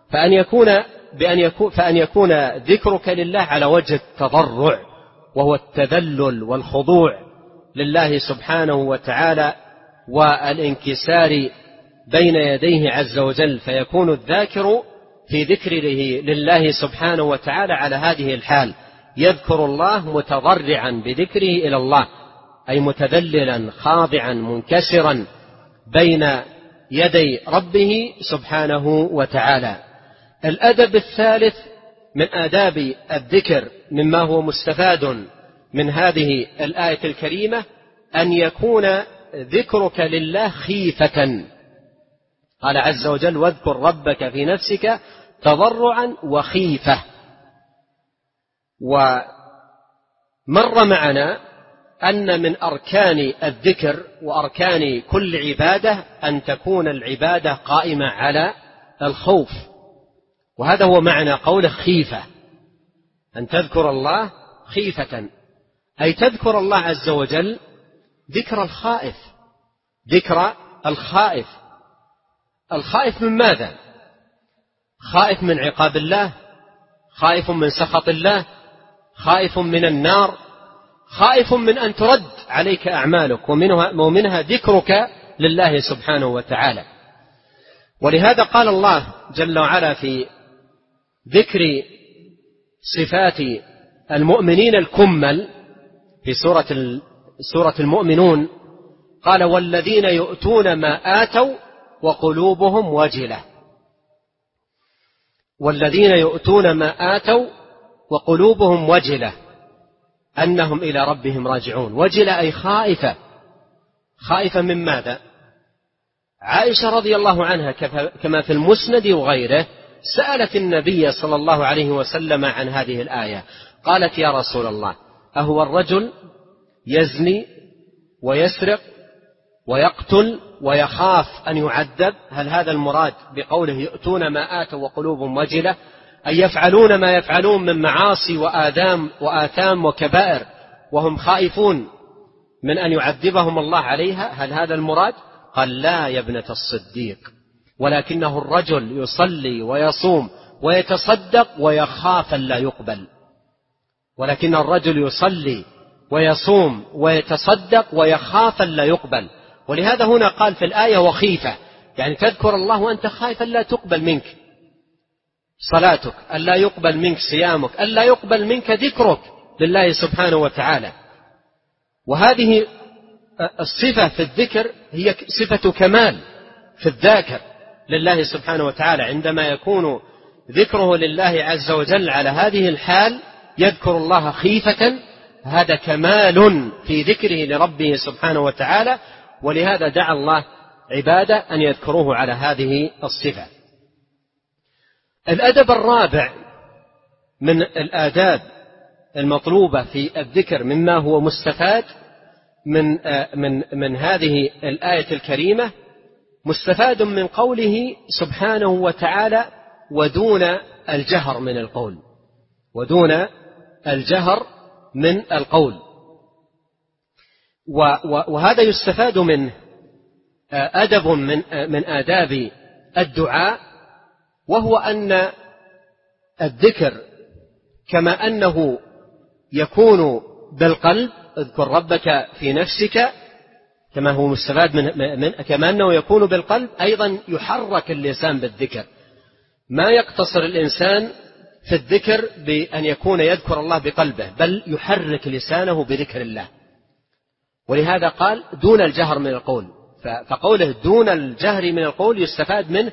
فأن يكون ذكرك لله على وجه التضرع، وهو التذلل والخضوع لله سبحانه وتعالى والانكسار بين يديه عز وجل، فيكون الذاكر في ذكره لله سبحانه وتعالى على هذه الحال، يذكر الله متضرعا بذكره إلى الله، أي متذللا خاضعا منكسرا بين يدي ربه سبحانه وتعالى. الأدب الثالث من آداب الذكر مما هو مستفاد من هذه الآية الكريمة أن يكون ذكرك لله خيفة. قال عز وجل: واذكر ربك في نفسك تضرعا وخيفة. ومر معنا أن من أركان الذكر وأركان كل عبادة أن تكون العبادة قائمة على الخوف، وهذا هو معنى قوله خيفة، أن تذكر الله خيفة، أي تذكر الله عز وجل ذكر الخائف. ذكر الخائف. الخائف من ماذا؟ خائف من عقاب الله، خائف من سخط الله، خائف من النار، خائف من أن ترد عليك أعمالك، ومنها ذكرك لله سبحانه وتعالى. ولهذا قال الله جل وعلا في ذكر صفات المؤمنين الكمل في سورة المؤمنون، قال: والذين يؤتون ما آتوا وقلوبهم وجلة. والذين يؤتون ما آتوا وقلوبهم وجلة أنهم إلى ربهم راجعون. وجلة أي خائفة. خائفة من ماذا؟ عائشة رضي الله عنها كما في المسند وغيره سألت النبي صلى الله عليه وسلم عن هذه الآية، قالت: يا رسول الله، أهو الرجل يزني ويسرق ويقتل ويخاف أن يعذب؟ هل هذا المراد بقوله يؤتون ما آتوا وقلوبهم وجلة، أن يفعلون ما يفعلون من معاصي وآثام وكبائر وهم خائفون من أن يعذبهم الله عليها؟ هل هذا المراد؟ قال: لا يا ابنة الصديق، ولكنه الرجل يصلي ويصوم ويتصدق ويخاف أن لا يقبل. ولكن الرجل يصلي ويصوم ويتصدق ويخاف أن لا يقبل. ولهذا هنا قال في الآية وخيفة، يعني تذكر الله وأنت خايف أن لا تقبل منك صلاتك، أن لا يقبل منك صيامك، أن لا يقبل منك ذكرك لله سبحانه وتعالى. وهذه الصفة في الذكر هي صفة كمال في الذاكر لله سبحانه وتعالى، عندما يكون ذكره لله عز وجل على هذه الحال، يذكر الله خيفة، هذا كمال في ذكره لربه سبحانه وتعالى. ولهذا دعا الله عباده أن يذكروه على هذه الصفة. الأدب الرابع من الآداب المطلوبة في الذكر مما هو مستفاد من هذه الآية الكريمة، مستفاد من قوله سبحانه وتعالى: ودون الجهر من القول. ودون الجهر من القول. وهذا يستفاد منه أدب من آداب الدعاء، وهو أن الذكر كما أنه يكون بالقلب، اذكر ربك في نفسك، كما هو مستفاد كما أنه يكون بالقلب، أيضا يحرك اللسان بالذكر. ما يقتصر الإنسان في الذكر بأن يكون يذكر الله بقلبه، بل يحرك لسانه بذكر الله. ولهذا قال: دون الجهر من القول. فقوله دون الجهر من القول يستفاد منه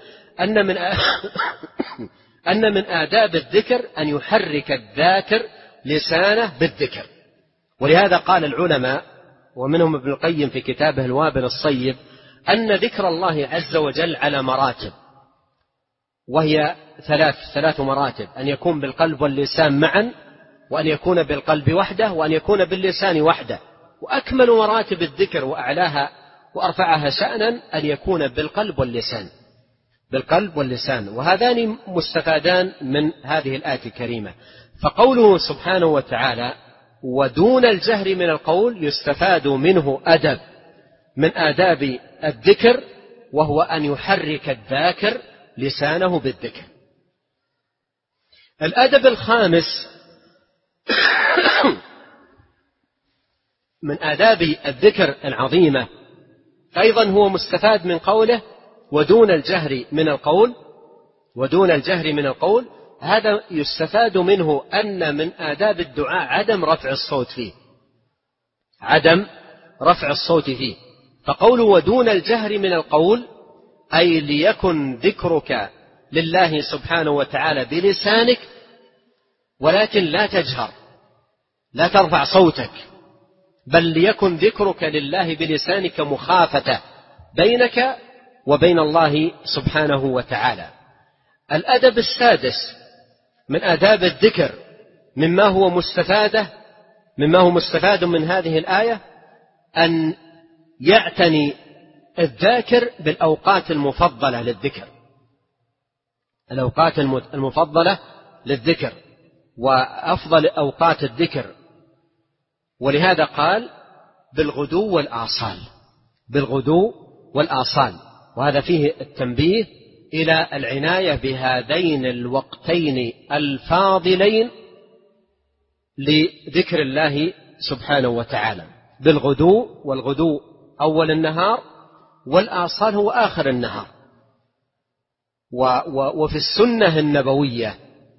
أن من آداب الذكر أن يحرك الذاكر لسانه بالذكر. ولهذا قال العلماء ومنهم ابن القيم في كتابه الوابل الصيب أن ذكر الله عز وجل على مراتب، وهي ثلاث مراتب: أن يكون بالقلب واللسان معا، وأن يكون بالقلب وحده، وأن يكون باللسان وحده. وأكمل مراتب الذكر وأرفعها شأنا أن يكون بالقلب واللسان، بالقلب واللسان. وهذان مستفادان من هذه الآية الكريمة. فقوله سبحانه وتعالى ودون الجهر من القول يستفاد منه أدب من آداب الذكر، وهو أن يحرك الذاكر لسانه بالذكر. الأدب الخامس من آداب الذكر العظيمة أيضا هو مستفاد من قوله ودون الجهر من القول، ودون الجهر من القول. هذا يستفاد منه أن من آداب الدعاء عدم رفع الصوت فيه، عدم رفع الصوت فيه. فقوله ودون الجهر من القول أي ليكن ذكرك لله سبحانه وتعالى بلسانك، ولكن لا تجهر، لا ترفع صوتك، بل ليكن ذكرك لله بلسانك مخافة بينك وبين الله سبحانه وتعالى. الأدب السادس من آداب الذكر مما هو مستفاد من هذه الآية أن يعتني الذاكر بالأوقات المفضلة للذكر، الأوقات المفضلة للذكر وأفضل أوقات الذكر. ولهذا قال بالغدو والآصال، بالغدو والآصال. وهذا فيه التنبيه إلى العناية بهذين الوقتين الفاضلين لذكر الله سبحانه وتعالى، بالغدو، والغدو أول النهار، والآصال هو آخر النهار. وفي السنة النبوية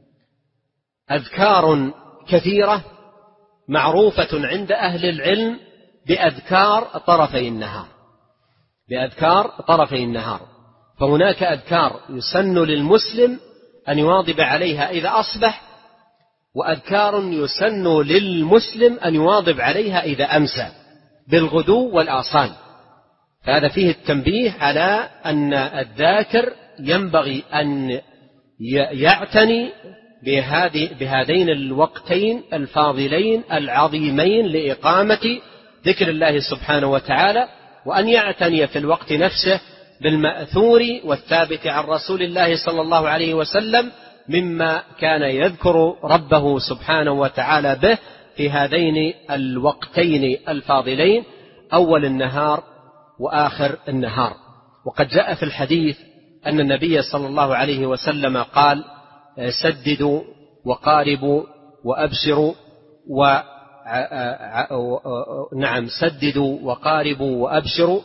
أذكار كثيرة معروفة عند أهل العلم بأذكار طرفي النهار، بأذكار طرفي النهار. فهناك أذكار يسن للمسلم أن يواظب عليها إذا أصبح، وأذكار يسن للمسلم أن يواظب عليها إذا أمسى، بالغدو والآصال. فهذا فيه التنبيه على أن الذاكر ينبغي أن يعتني بهذين الوقتين الفاضلين العظيمين لإقامة ذكر الله سبحانه وتعالى، وأن يعتني في الوقت نفسه بالمأثور والثابت عن رسول الله صلى الله عليه وسلم مما كان يذكر ربه سبحانه وتعالى به في هذين الوقتين الفاضلين، أول النهار وآخر النهار. وقد جاء في الحديث أن النبي صلى الله عليه وسلم قال سددوا وقاربوا وأبشروا نعم سددوا وقاربوا وأبشروا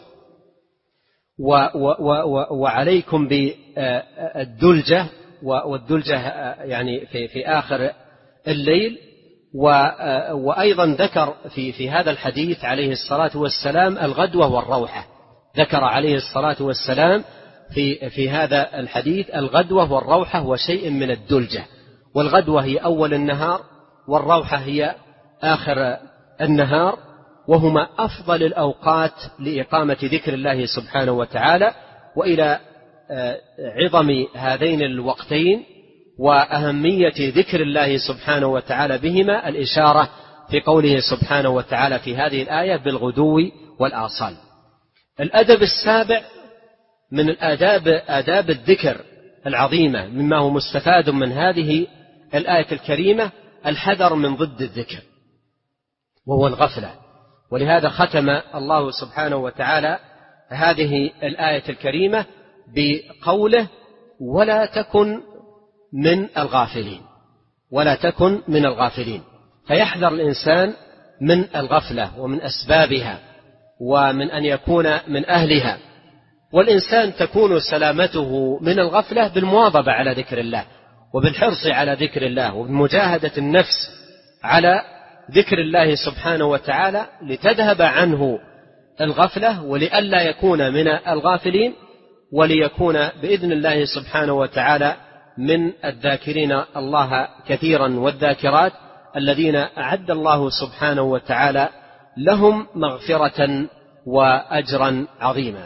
وعليكم بالدلجة، والدلجة يعني في آخر الليل. وأيضا ذكر في هذا الحديث عليه الصلاة والسلام الغدوة والروحة، ذكر عليه الصلاة والسلام في هذا الحديث الغدوة والروحة وشيء من الدلجة. والغدوة هي أول النهار، والروحة هي آخر النهار، وهما أفضل الأوقات لإقامة ذكر الله سبحانه وتعالى. وإلى عظم هذين الوقتين وأهمية ذكر الله سبحانه وتعالى بهما الإشارة في قوله سبحانه وتعالى في هذه الآية بالغدو والآصال. الأدب السابع من آداب الذكر العظيمة مما هو مستفاد من هذه الآية الكريمة الحذر من ضد الذكر وهو الغفلة. ولهذا ختم الله سبحانه وتعالى هذه الآية الكريمة بقوله ولا تكن من الغافلين، ولا تكن من الغافلين. فيحذر الإنسان من الغفلة ومن أسبابها ومن أن يكون من أهلها. والإنسان تكون سلامته من الغفلة بالمواظبة على ذكر الله، وبالحرص على ذكر الله، وبمجاهدة النفس على ذكر الله سبحانه وتعالى لتذهب عنه الغفلة، ولئلا يكون من الغافلين، وليكون بإذن الله سبحانه وتعالى من الذاكرين الله كثيرا والذاكرات الذين أعد الله سبحانه وتعالى لهم مغفرة وأجرا عظيما.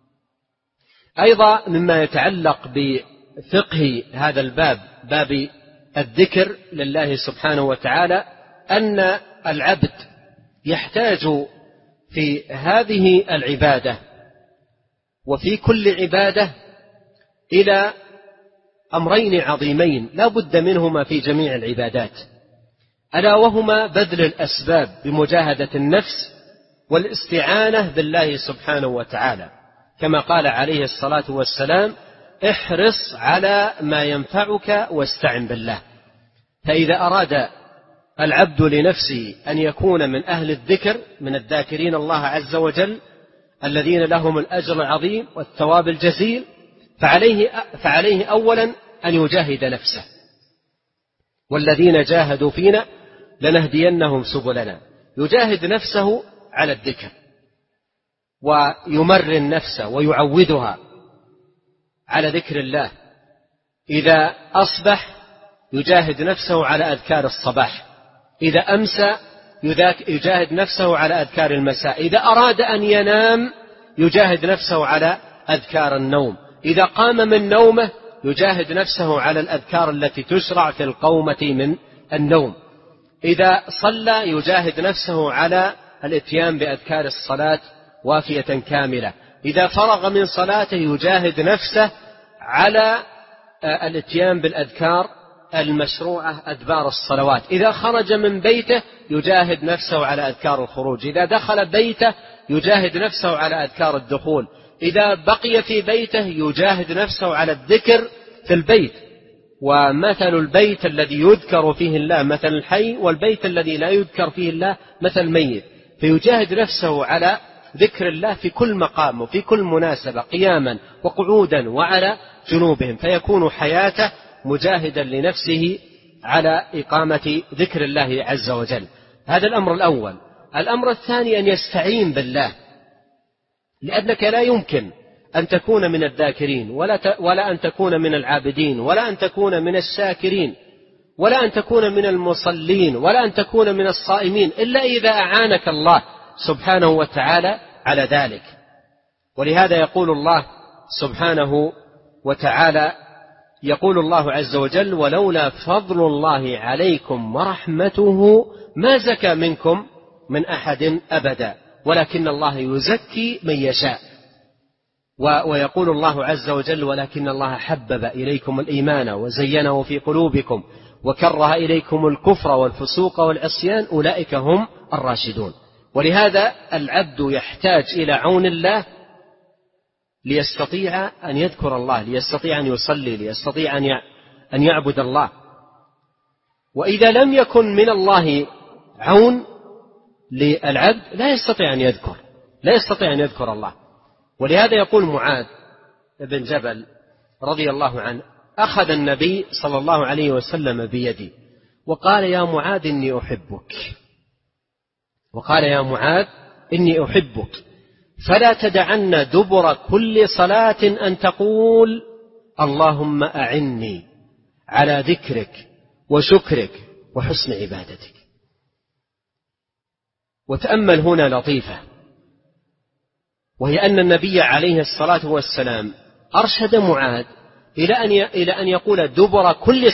أيضا مما يتعلق بفقه هذا الباب، باب الذكر لله سبحانه وتعالى، أن العبد يحتاج في هذه العبادة وفي كل عبادة إلى أمرين عظيمين لا بد منهما في جميع العبادات، ألا وهما بذل الأسباب بمجاهدة النفس والاستعانة بالله سبحانه وتعالى، كما قال عليه الصلاة والسلام: احرص على ما ينفعك واستعن بالله. فإذا أراد العبد لنفسه أن يكون من أهل الذكر، من الذاكرين الله عز وجل الذين لهم الأجر العظيم والثواب الجزيل، فعليه أولا أن يجاهد نفسه، والذين جاهدوا فينا لنهدينهم سبلنا. يجاهد نفسه على الذكر ويمرن نفسه ويعودها على ذكر الله. إذا أصبح يجاهد نفسه على أذكار الصباح، إذا أمسى يجاهد نفسه على أذكار المساء، إذا أراد أن ينام يجاهد نفسه على أذكار النوم، إذا قام من نومه يجاهد نفسه على الأذكار التي تشرع في القومة من النوم، إذا صلى يجاهد نفسه على الاتيان بأذكار الصلاة وافية كاملة، إذا فرغ من صلاته يجاهد نفسه على الاتيان بالأذكار المشروعة أدبار الصلوات، إذا خرج من بيته يجاهد نفسه على أذكار الخروج، إذا دخل بيته يجاهد نفسه على أذكار الدخول، إذا بقي في بيته يجاهد نفسه على الذكر في البيت. ومثل البيت الذي يذكر فيه الله مثل الحي، والبيت الذي لا يذكر فيه الله مثل الميت. فيجاهد نفسه على ذكر الله في كل مقام وفي كل مناسبة، قياما وقعودا وعلى جنوبهم، فيكون حياته مجاهدا لنفسه على إقامة ذكر الله عز وجل. هذا الأمر الأول. الأمر الثاني أن يستعين بالله، لأنك لا يمكن أن تكون من الذاكرين ولا أن تكون من العابدين ولا أن تكون من الشاكرين ولا أن تكون من المصلين ولا أن تكون من الصائمين إلا إذا أعانك الله سبحانه وتعالى على ذلك. ولهذا يقول الله سبحانه وتعالى، يقول الله عز وجل: ولولا فضل الله عليكم ورحمته ما زكى منكم من أحد أبدا ولكن الله يزكي من يشاء. ويقول الله عز وجل: ولكن الله حبب إليكم الإيمان وزينه في قلوبكم وكره إليكم الكفر والفسوق والعصيان أولئك هم الراشدون. ولهذا العبد يحتاج إلى عون الله ليستطيع أن يذكر الله، ليستطيع أن يصلي، ليستطيع أن يعبد الله. وإذا لم يكن من الله عون للعبد لا يستطيع أن يذكر الله. ولهذا يقول معاذ بن جبل رضي الله عنه: أخذ النبي صلى الله عليه وسلم بيدي وقال: يا معاذ إني أحبك فلا تدعن دبر كل صلاة أن تقول: اللهم أعني على ذكرك وشكرك وحسن عبادتك. وتأمل هنا لطيفة، وهي أن النبي عليه الصلاة والسلام أرشد معاذ إلى أن يقول دبر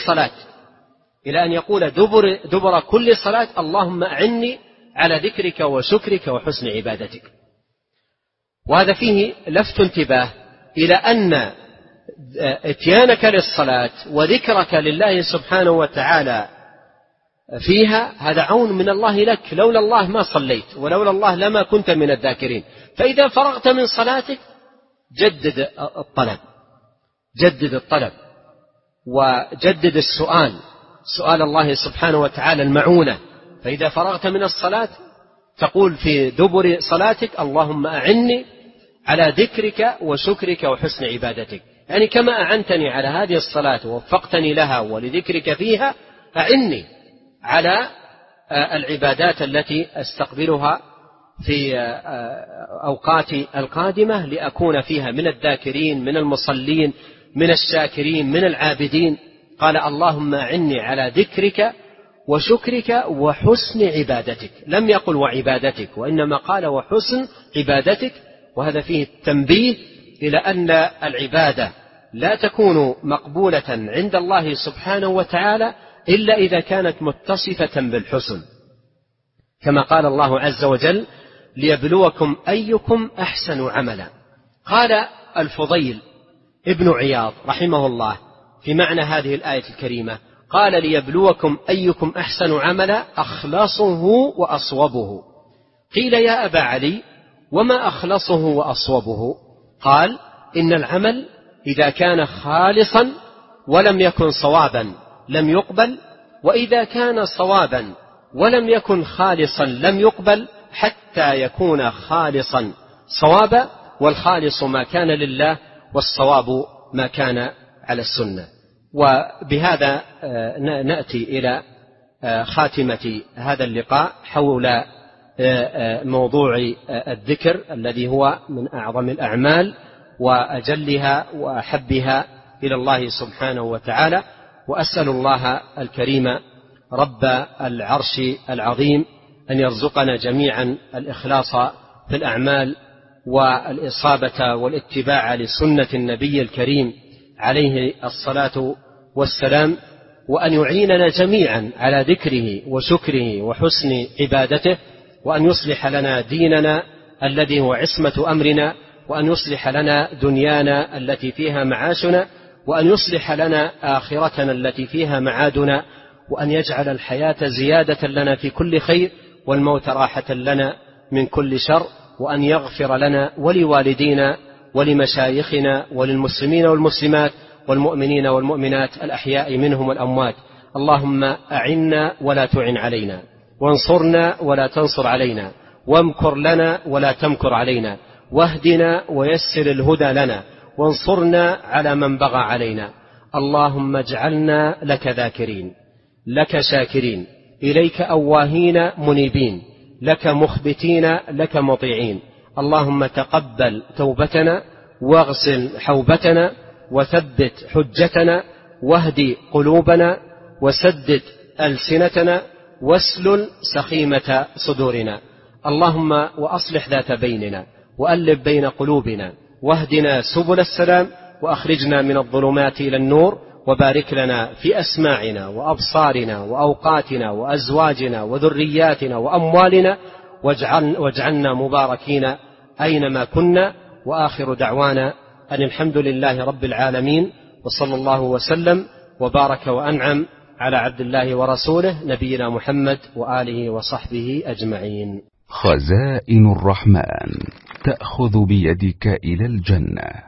كل صلاة اللهم أعني على ذكرك وشكرك وحسن عبادتك. وهذا فيه لفت انتباه إلى أن اتيانك للصلاة وذكرك لله سبحانه وتعالى فيها هذا عون من الله لك، لولا الله ما صليت، ولولا الله لما كنت من الذاكرين. فإذا فرغت من صلاتك جدد الطلب وجدد سؤال الله سبحانه وتعالى المعونة. فإذا فرغت من الصلاة تقول في دبر صلاتك: اللهم أعني على ذكرك وشكرك وحسن عبادتك، يعني كما أعنتني على هذه الصلاة ووفقتني لها ولذكرك فيها، أعني على العبادات التي أستقبلها في أوقات القادمة لأكون فيها من الذاكرين، من المصلين، من الشاكرين، من العابدين. قال: اللهم أعني على ذكرك وشكرك وحسن عبادتك، لم يقل وعبادتك، وإنما قال وحسن عبادتك. وهذا فيه التنبيه إلى أن العبادة لا تكون مقبولة عند الله سبحانه وتعالى إلا إذا كانت متصفة بالحسن، كما قال الله عز وجل: ليبلوكم أيكم أحسن عملا. قال الفضيل ابن عياض رحمه الله في معنى هذه الآية الكريمة، قال: ليبلوكم أيكم أحسن عملا أخلصه وأصوبه. قيل: يا أبا علي وما أخلصه وأصوبه؟ قال: إن العمل إذا كان خالصا ولم يكن صوابا لم يقبل، وإذا كان صوابا ولم يكن خالصا لم يقبل، حتى يكون خالصا صوابا، والخالص ما كان لله والصواب ما كان على السنة. وبهذا نأتي إلى خاتمة هذا اللقاء حول موضوع الذكر الذي هو من أعظم الأعمال وأجلها وأحبها إلى الله سبحانه وتعالى. وأسأل الله الكريم رب العرش العظيم أن يرزقنا جميعا الإخلاص في الأعمال والإصابة والاتباع لسنة النبي الكريم عليه الصلاة والسلام، وأن يعيننا جميعا على ذكره وشكره وحسن عبادته، وأن يصلح لنا ديننا الذي هو عصمة أمرنا، وأن يصلح لنا دنيانا التي فيها معاشنا، وأن يصلح لنا آخرتنا التي فيها معادنا، وأن يجعل الحياة زيادة لنا في كل خير والموت راحة لنا من كل شر، وأن يغفر لنا ولوالدينا ولمشايخنا وللمسلمين والمسلمات والمؤمنين والمؤمنات الأحياء منهم والأموات. اللهم أعنا ولا تعن علينا، وانصرنا ولا تنصر علينا، وامكر لنا ولا تمكر علينا، واهدنا ويسر الهدى لنا، وانصرنا على من بغى علينا. اللهم اجعلنا لك ذاكرين، لك شاكرين، إليك أواهين منيبين، لك مخبتين، لك مطيعين. اللهم تقبل توبتنا، واغسل حوبتنا، وثبت حجتنا، واهدي قلوبنا، وسدد ألسنتنا، واسلل سخيمة صدورنا. اللهم وأصلح ذات بيننا، وألف بين قلوبنا، واهدنا سبل السلام، وأخرجنا من الظلمات إلى النور، وبارك لنا في أسماعنا وأبصارنا وأوقاتنا وأزواجنا وذرياتنا وأموالنا، واجعلنا مباركين أينما كنا. وآخر دعوانا أن الحمد لله رب العالمين، وصلى الله وسلم وبارك وأنعم على عبد الله ورسوله نبينا محمد وآله وصحبه أجمعين. خزائن الرحمن تأخذ بيدك إلى الجنة.